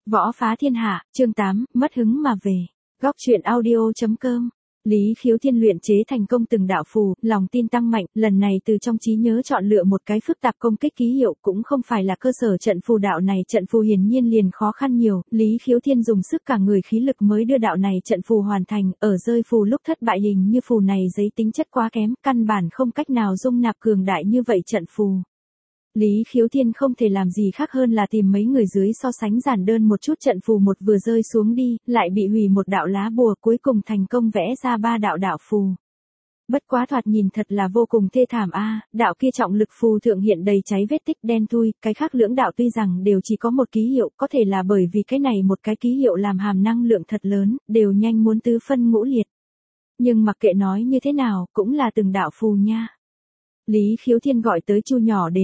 Võ phá thiên hạ, chương 8, mất hứng mà về. Góc truyện audio.com. Lý Khiếu Thiên luyện chế thành công từng đạo phù, lòng tin tăng mạnh, lần này từ trong trí nhớ chọn lựa một cái phức tạp công kích ký hiệu cũng không phải là cơ sở trận phù đạo này, trận phù hiển nhiên liền khó khăn nhiều, Lý Khiếu Thiên dùng sức cả người khí lực mới đưa đạo này trận phù hoàn thành, ở rơi phù lúc thất bại, hình như phù này giấy tính chất quá kém, căn bản không cách nào dung nạp cường đại như vậy trận phù. Lý Khiếu Thiên không thể làm gì khác hơn là tìm mấy người dưới so sánh giản đơn một chút, trận phù một vừa rơi xuống đi, lại bị hủy một đạo lá bùa, cuối cùng thành công vẽ ra 3 đạo phù. Bất quá thoạt nhìn thật là vô cùng thê thảm a, đạo kia trọng lực phù thượng hiện đầy cháy vết tích đen thui, cái khác lưỡng đạo tuy rằng đều chỉ có một ký hiệu, có thể là bởi vì cái này một cái ký hiệu làm hàm năng lượng thật lớn, đều nhanh muốn tứ phân ngũ liệt. Nhưng mặc kệ nói như thế nào, cũng là từng đạo phù nha. Lý Khiếu Thiên gọi tới Chu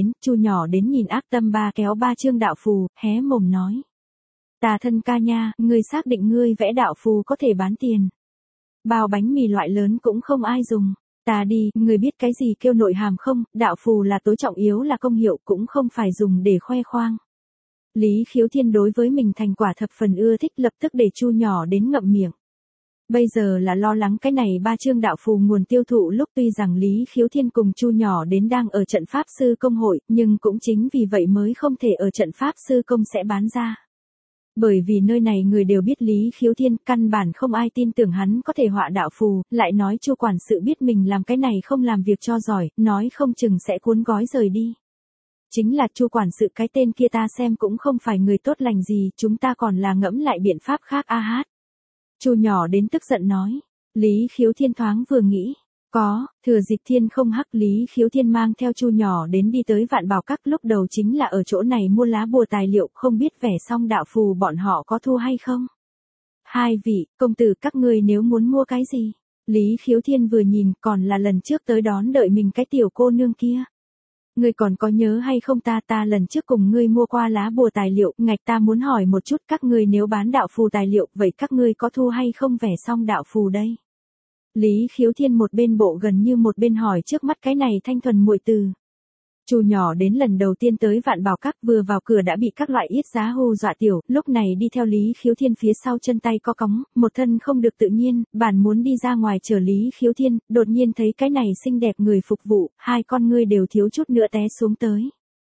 nhỏ đến nhìn ác tâm ba kéo 3 chương đạo phù, hé mồm nói. Tà thân ca nha, ngươi xác định ngươi vẽ đạo phù có thể bán tiền. Bao bánh mì loại lớn cũng không ai dùng. Ta đi, ngươi biết cái gì kêu nội hàm không, đạo phù là tối trọng yếu là công hiệu, cũng không phải dùng để khoe khoang. Lý Khiếu Thiên đối với mình thành quả thập phần ưa thích, lập tức để Chu nhỏ đến ngậm miệng. Bây giờ là lo lắng cái này 3 chương đạo phù nguồn tiêu thụ, lúc tuy rằng Lý Khiếu Thiên cùng Chu nhỏ đến đang ở trận pháp sư công hội, nhưng cũng chính vì vậy mới không thể ở trận pháp sư công sẽ bán ra. Bởi vì nơi này người đều biết Lý Khiếu Thiên, căn bản không ai tin tưởng hắn có thể họa đạo phù, lại nói Chu quản sự biết mình làm cái này không làm việc cho giỏi, nói không chừng sẽ cuốn gói rời đi. Chính là Chu quản sự cái tên kia ta xem cũng không phải người tốt lành gì, chúng ta còn là ngẫm lại biện pháp khác a hát. Chu nhỏ đến tức giận nói. Lý Khiếu Thiên thoáng vừa nghĩ. Có, thừa dịp thiên không hắc, Lý Khiếu Thiên mang theo Chu nhỏ đến đi tới Vạn Bảo Các, lúc đầu chính là ở chỗ này mua lá bùa tài liệu, không biết vẽ xong đạo phù bọn họ có thu hay không. Hai vị, công tử các ngươi nếu muốn mua cái gì? Lý Khiếu Thiên vừa nhìn còn là lần trước tới đón đợi mình cái tiểu cô nương kia. Ngươi còn có nhớ hay không, ta lần trước cùng ngươi mua qua lá bùa tài liệu, ngạch ta muốn hỏi một chút, các ngươi nếu bán đạo phù tài liệu, vậy các ngươi có thu hay không vẽ xong đạo phù đây? Lý Khiếu Thiên một bên bộ gần như một bên hỏi trước mắt cái này thanh thuần muội từ. Chu nhỏ đến lần đầu tiên tới Vạn Bảo Các, vừa vào cửa đã bị các loại yết giá hù dọa tiểu, lúc này đi theo Lý Khiếu Thiên phía sau chân tay co cóng, một thân không được tự nhiên, bản muốn đi ra ngoài chờ Lý Khiếu Thiên, đột nhiên thấy cái này xinh đẹp người phục vụ, hai con ngươi đều thiếu chút nữa té xuống tới.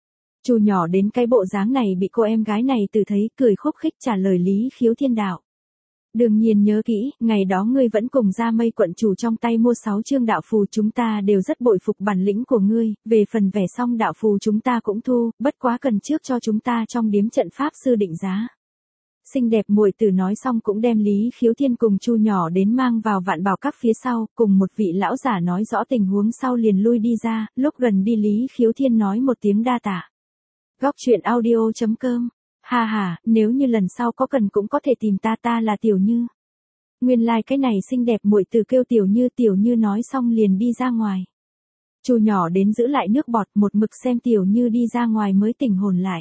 Chu nhỏ đến cái bộ dáng này bị cô em gái này từ thấy, cười khúc khích trả lời Lý Khiếu Thiên đạo. Đương nhiên nhớ kỹ, ngày đó ngươi vẫn cùng ra mây quận chủ trong tay mua 6 chương đạo phù, chúng ta đều rất bội phục bản lĩnh của ngươi, về phần vẽ xong đạo phù chúng ta cũng thu, bất quá cần trước cho chúng ta trong điếm trận pháp sư định giá. Xinh đẹp muội tử nói xong cũng đem Lý Khiếu Thiên cùng Chu nhỏ đến mang vào Vạn Bảo Các phía sau, cùng một vị lão giả nói rõ tình huống sau liền lui đi ra, lúc gần đi Lý Khiếu Thiên nói một tiếng đa tạ. Góc truyện audio.com. Ha ha, nếu như lần sau có cần cũng có thể tìm ta là Tiểu Như. Nguyên lai cái này xinh đẹp muội tử kêu Tiểu Như nói xong liền đi ra ngoài. Chu nhỏ đến giữ lại nước bọt, một mực xem Tiểu Như đi ra ngoài mới tỉnh hồn lại.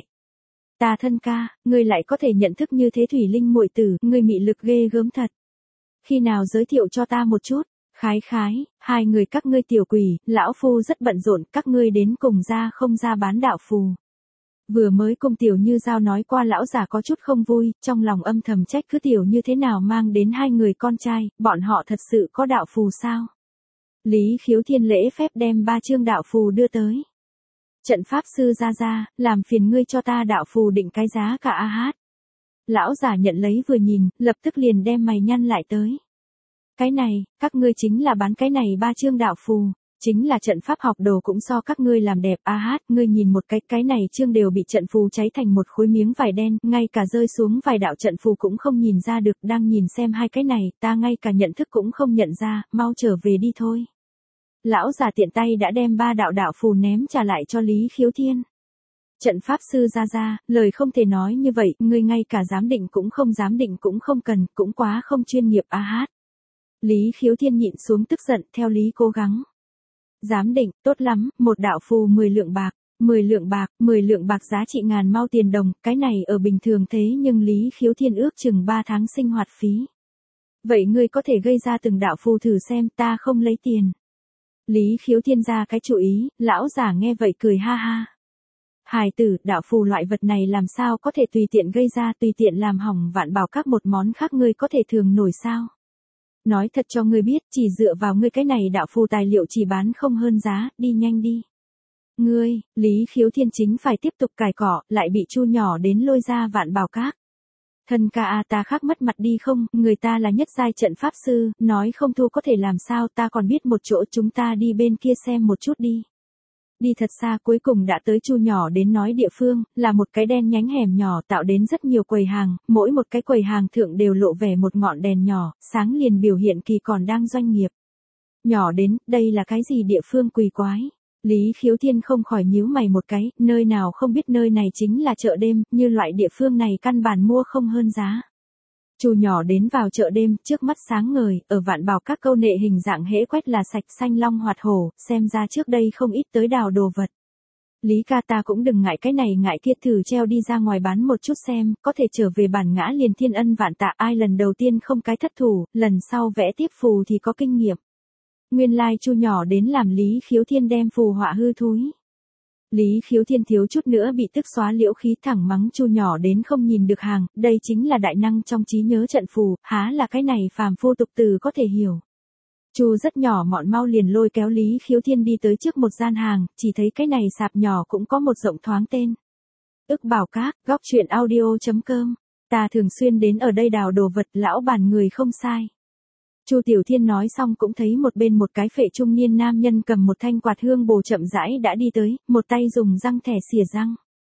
Ta thân ca, ngươi lại có thể nhận thức như thế thủy linh muội tử, ngươi mị lực ghê gớm thật. Khi nào giới thiệu cho ta một chút? Khái, hai người các ngươi tiểu quỷ, lão phu rất bận rộn, các ngươi đến cùng ra không ra bán đạo phù. Vừa mới cùng Tiểu Như giao nói qua, lão giả có chút không vui, trong lòng âm thầm trách cứ Tiểu Như thế nào mang đến hai người con trai, bọn họ thật sự có đạo phù sao? Lý Khiếu Thiên lễ phép đem 3 chương đạo phù đưa tới. Trận pháp sư ra, làm phiền ngươi cho ta đạo phù định cái giá cả a hát. Lão giả nhận lấy vừa nhìn, lập tức liền đem mày nhăn lại tới. Cái này, các ngươi chính là bán cái này 3 chương đạo phù. Chính là trận pháp học đồ cũng so các ngươi làm đẹp a hát, ngươi nhìn một cái này chương đều bị trận phù cháy thành một khối miếng vải đen, ngay cả rơi xuống vài đạo trận phù cũng không nhìn ra được, đang nhìn xem hai cái này, ta ngay cả nhận thức cũng không nhận ra, mau trở về đi thôi. Lão già tiện tay đã đem 3 đạo phù ném trả lại cho Lý Khiếu Thiên. Trận pháp sư ra, lời không thể nói như vậy, ngươi ngay cả giám định cũng không cần, cũng quá không chuyên nghiệp a hát. Lý Khiếu Thiên nhịn xuống tức giận, theo Lý cố gắng. Giám định, tốt lắm, một đạo phù 10 lượng bạc, 10 lượng bạc giá trị ngàn mao tiền đồng, cái này ở bình thường thế nhưng Lý Khiếu Thiên ước chừng 3 tháng sinh hoạt phí. Vậy ngươi có thể gây ra từng đạo phù thử xem, ta không lấy tiền. Lý Khiếu Thiên ra cái chủ ý, lão giả nghe vậy cười ha ha. Hài tử, đạo phù loại vật này làm sao có thể tùy tiện gây ra, tùy tiện làm hỏng vạn bảo các một món khác ngươi có thể thường nổi sao? Nói thật cho ngươi biết, chỉ dựa vào ngươi cái này đạo phù tài liệu chỉ bán không hơn giá, đi nhanh đi. Ngươi, Lý Khiếu Thiên chính phải tiếp tục cài cỏ, lại bị Chu nhỏ đến lôi ra vạn bảo các. Thân ca à, ta khác mất mặt đi không, người ta là nhất giai trận pháp sư, nói không thu có thể làm sao, ta còn biết một chỗ, chúng ta đi bên kia xem một chút đi. Đi thật xa cuối cùng đã tới Chu nhỏ đến nói địa phương, là một cái đen nhánh hẻm nhỏ tạo đến rất nhiều quầy hàng, mỗi một cái quầy hàng thượng đều lộ vẻ một ngọn đèn nhỏ, sáng liền biểu hiện kỳ còn đang doanh nghiệp. Nhỏ đến, đây là cái gì địa phương quỳ quái? Lý Khiếu Thiên không khỏi nhíu mày một cái, nơi nào không biết nơi này chính là chợ đêm, như loại địa phương này căn bản mua không hơn giá. Chu nhỏ đến vào chợ đêm, trước mắt sáng ngời, ở vạn bảo các câu nệ hình dạng hễ quét là sạch xanh long hoạt hổ, xem ra trước đây không ít tới đào đồ vật. Lý ca ta cũng đừng ngại cái này ngại kia, thử treo đi ra ngoài bán một chút xem, có thể trở về bản ngã liền thiên ân vạn tạ, ai lần đầu tiên không cái thất thủ, lần sau vẽ tiếp phù thì có kinh nghiệm. Nguyên lai Chu nhỏ đến làm Lý Khiếu Thiên đem phù họa hư thúi. Lý Khiếu Thiên thiếu chút nữa bị tức xóa liễu khí, thẳng mắng Chu nhỏ đến không nhìn được hàng, đây chính là đại năng trong trí nhớ trận phù, há là cái này phàm phu tục từ có thể hiểu. Chu rất nhỏ mọn mau liền lôi kéo Lý Khiếu Thiên đi tới trước một gian hàng, chỉ thấy cái này sạp nhỏ cũng có một rộng thoáng tên. Ức Bảo Các, góc truyện audio.com. Ta thường xuyên đến ở đây đào đồ vật, lão bản người không sai. Chu Tiểu Thiên nói xong cũng thấy một bên một cái phệ trung niên nam nhân cầm một thanh quạt hương bồ chậm rãi đã đi tới, một tay dùng răng thẻ xìa răng.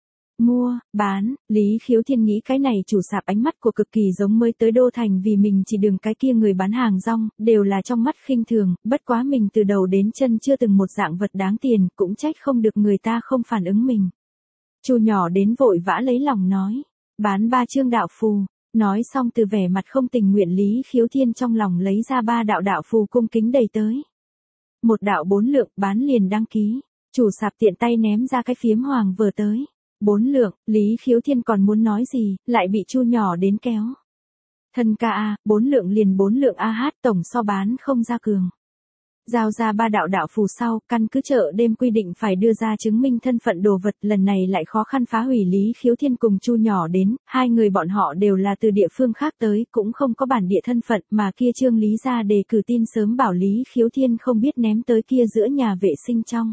Mua, bán, Lý Khiếu Thiên nghĩ cái này chủ sạp ánh mắt của cực kỳ giống mới tới đô thành, vì mình chỉ đường cái kia người bán hàng rong, đều là trong mắt khinh thường, bất quá mình từ đầu đến chân chưa từng một dạng vật đáng tiền, cũng trách không được người ta không phản ứng mình. Chu nhỏ đến vội vã lấy lòng nói, bán 3 chương đạo phù. Nói xong từ vẻ mặt không tình nguyện Lý Khiếu Thiên trong lòng lấy ra 3 đạo đạo phù cung kính đầy tới. Một đạo 4 lượng, bán liền đăng ký. Chủ sạp tiện tay ném ra cái phiếm hoàng vừa tới. 4 lượng, Lý Khiếu Thiên còn muốn nói gì, lại bị Chu nhỏ đến kéo. Thân ca a, 4 lượng liền 4 lượng a hát, tổng so bán không ra cường. Giao ra 3 đạo đạo phù sau, căn cứ chợ đêm quy định phải đưa ra chứng minh thân phận đồ vật, lần này lại khó khăn phá hủy. Lý Khiếu Thiên cùng Chu nhỏ đến, hai người bọn họ đều là từ địa phương khác tới, cũng không có bản địa thân phận, mà kia Trương Lý ra đề cử tin sớm bảo Lý Khiếu Thiên không biết ném tới kia giữa nhà vệ sinh trong.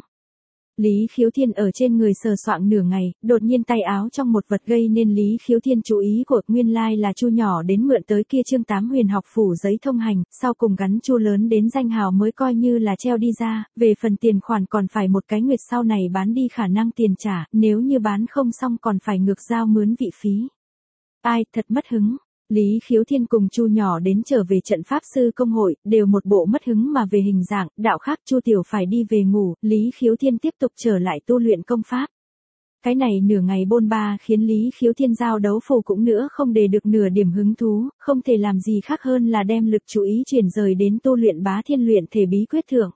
Lý Khiếu Thiên ở trên người sờ soạng nửa ngày, đột nhiên tay áo trong một vật gây nên Lý Khiếu Thiên chú ý của, nguyên lai là Chu nhỏ đến mượn tới kia chương 8 huyền học phủ giấy thông hành, sau cùng gắn Chu lớn đến danh hào mới coi như là treo đi ra, về phần tiền khoản còn phải một cái nguyệt sau này bán đi khả năng tiền trả, nếu như bán không xong còn phải ngược giao mướn vị phí. Ai, thật mất hứng. Lý Khiếu Thiên cùng Chu nhỏ đến trở về trận pháp sư công hội, đều một bộ mất hứng mà về hình dạng, đạo khác Chu tiểu phải đi về ngủ, Lý Khiếu Thiên tiếp tục trở lại tu luyện công pháp. Cái này nửa ngày bôn ba khiến Lý Khiếu Thiên giao đấu phù cũng nữa không để được nửa điểm hứng thú, không thể làm gì khác hơn là đem lực chú ý chuyển rời đến tu luyện Bá Thiên luyện thể bí quyết thượng.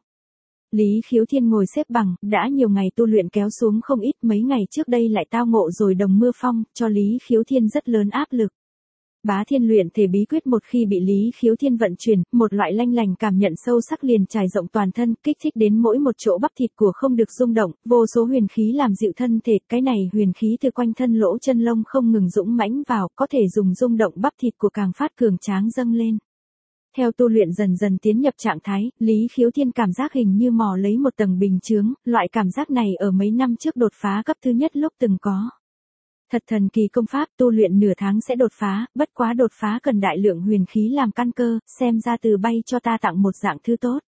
Lý Khiếu Thiên ngồi xếp bằng, đã nhiều ngày tu luyện kéo xuống không ít, mấy ngày trước đây lại tao ngộ rồi đồng mưa phong, cho Lý Khiếu Thiên rất lớn áp lực. Bá Thiên luyện thể bí quyết một khi bị Lý Khiếu Thiên vận chuyển, một loại lanh lành cảm nhận sâu sắc liền trải rộng toàn thân, kích thích đến mỗi một chỗ bắp thịt của không được rung động, vô số huyền khí làm dịu thân thể, cái này huyền khí từ quanh thân lỗ chân lông không ngừng dũng mãnh vào, có thể dùng rung động bắp thịt của càng phát cường tráng dâng lên. Theo tu luyện dần dần tiến nhập trạng thái, Lý Khiếu Thiên cảm giác hình như mò lấy một tầng bình chướng, loại cảm giác này ở mấy năm trước đột phá cấp thứ nhất lúc từng có. Thật thần kỳ công pháp, tu luyện nửa tháng sẽ đột phá, bất quá đột phá cần đại lượng huyền khí làm căn cơ, xem ra từ bay cho ta tặng một dạng thư tốt.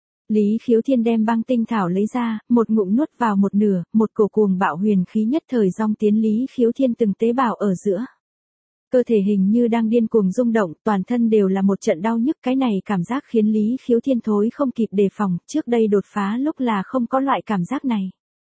Lý Khiếu Thiên đem băng tinh thảo lấy ra, một ngụm nuốt vào một nửa, một cổ cuồng bạo huyền khí nhất thời dòng tiến Lý Khiếu Thiên từng tế bào ở giữa. Cơ thể hình như đang điên cuồng rung động, toàn thân đều là một trận đau nhức, cái này cảm giác khiến Lý Khiếu Thiên thối không kịp đề phòng, trước đây đột phá lúc là không có loại cảm giác này.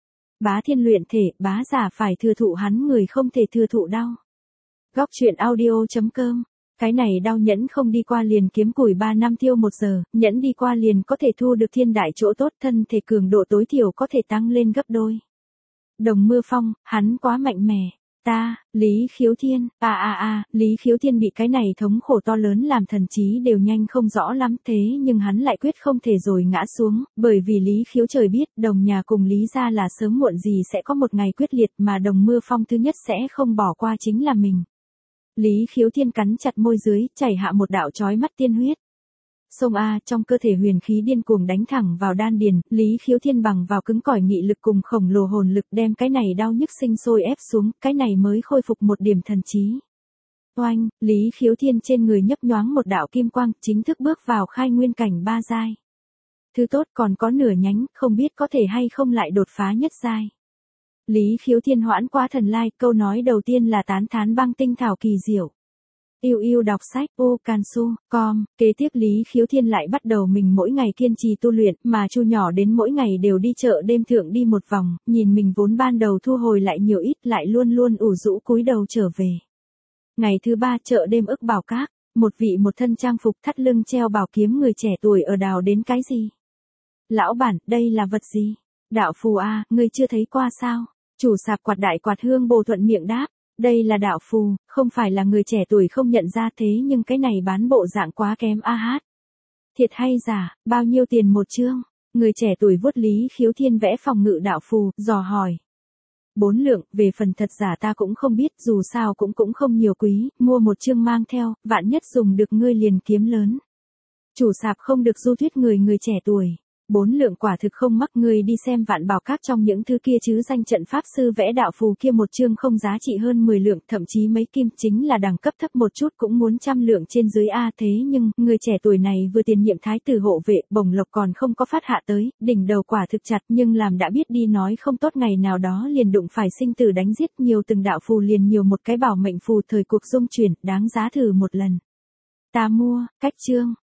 Bá Thiên luyện thể, bá giả phải thừa thụ hắn người không thể thừa thụ đau. Góc truyện audio.com. Cái này đau nhẫn không đi qua liền kiếm củi 3 năm tiêu 1 giờ, nhẫn đi qua liền có thể thu được thiên đại chỗ tốt, thân thể cường độ tối thiểu có thể tăng lên gấp đôi. Đồng mưa phong, hắn quá mạnh mẽ. Lý Khiếu Thiên, Lý Khiếu Thiên bị cái này thống khổ to lớn làm thần trí đều nhanh không rõ lắm thế nhưng hắn lại quyết không thể rồi ngã xuống, bởi vì Lý Khiếu trời biết Đồng nhà cùng Lý gia là sớm muộn gì sẽ có một ngày quyết liệt mà Đồng Mưa Phong thứ nhất sẽ không bỏ qua chính là mình. Lý Khiếu Thiên cắn chặt môi dưới, chảy hạ một đạo chói mắt tiên huyết. Sông trong cơ thể huyền khí điên cuồng đánh thẳng vào đan điền, Lý Khiếu Thiên bằng vào cứng cỏi nghị lực cùng khổng lồ hồn lực đem cái này đau nhức sinh sôi ép xuống, cái này mới khôi phục một điểm thần trí. Oanh, Lý Khiếu Thiên trên người nhấp nhoáng một đạo kim quang, chính thức bước vào khai nguyên cảnh 3 giai. Thứ tốt còn có nửa nhánh, không biết có thể hay không lại đột phá nhất giai. Lý Khiếu Thiên hoãn qua thần lai, câu nói đầu tiên là tán thán băng tinh thảo kỳ diệu. Yêu đọc sách, Cansu.com, kế tiếp Lý Khiếu Thiên lại bắt đầu mình mỗi ngày kiên trì tu luyện, mà Chu nhỏ đến mỗi ngày đều đi chợ đêm thượng đi một vòng, nhìn mình vốn ban đầu thu hồi lại nhiều ít lại luôn luôn ủ rũ cúi đầu trở về. Ngày thứ 3 chợ đêm ức Bảo Các, một vị một thân trang phục thắt lưng treo bảo kiếm người trẻ tuổi ở đào đến cái gì? Lão bản, đây là vật gì? Đạo phù ngươi chưa thấy qua sao? Chủ sạp quạt đại quạt hương bồ thuận miệng đáp. Đây là đạo phù, không phải là người trẻ tuổi không nhận ra thế nhưng cái này bán bộ dạng quá kém hát. Thiệt hay giả, bao nhiêu tiền một chương? Người trẻ tuổi vuốt Lý Khiếu Thiên vẽ phòng ngự đạo phù, dò hỏi. 4 lượng, về phần thật giả ta cũng không biết, dù sao cũng không nhiều quý, mua một chương mang theo, vạn nhất dùng được ngươi liền kiếm lớn. Chủ sạp không được du thuyết người trẻ tuổi. 4 lượng quả thực không mắc, ngươi đi xem Vạn Bảo Các trong những thứ kia chứ danh trận pháp sư vẽ đạo phù kia một chương không giá trị hơn 10 lượng, thậm chí mấy kim chính là đẳng cấp thấp một chút cũng muốn trăm lượng trên dưới thế nhưng, người trẻ tuổi này vừa tiền nhiệm thái tử hộ vệ, bổng lộc còn không có phát hạ tới, đỉnh đầu quả thực chặt nhưng làm đã biết đi nói không tốt ngày nào đó liền đụng phải sinh tử đánh giết nhiều từng đạo phù liền nhiều một cái bảo mệnh phù thời cuộc dung chuyển, đáng giá thử một lần. Ta mua, cách chương.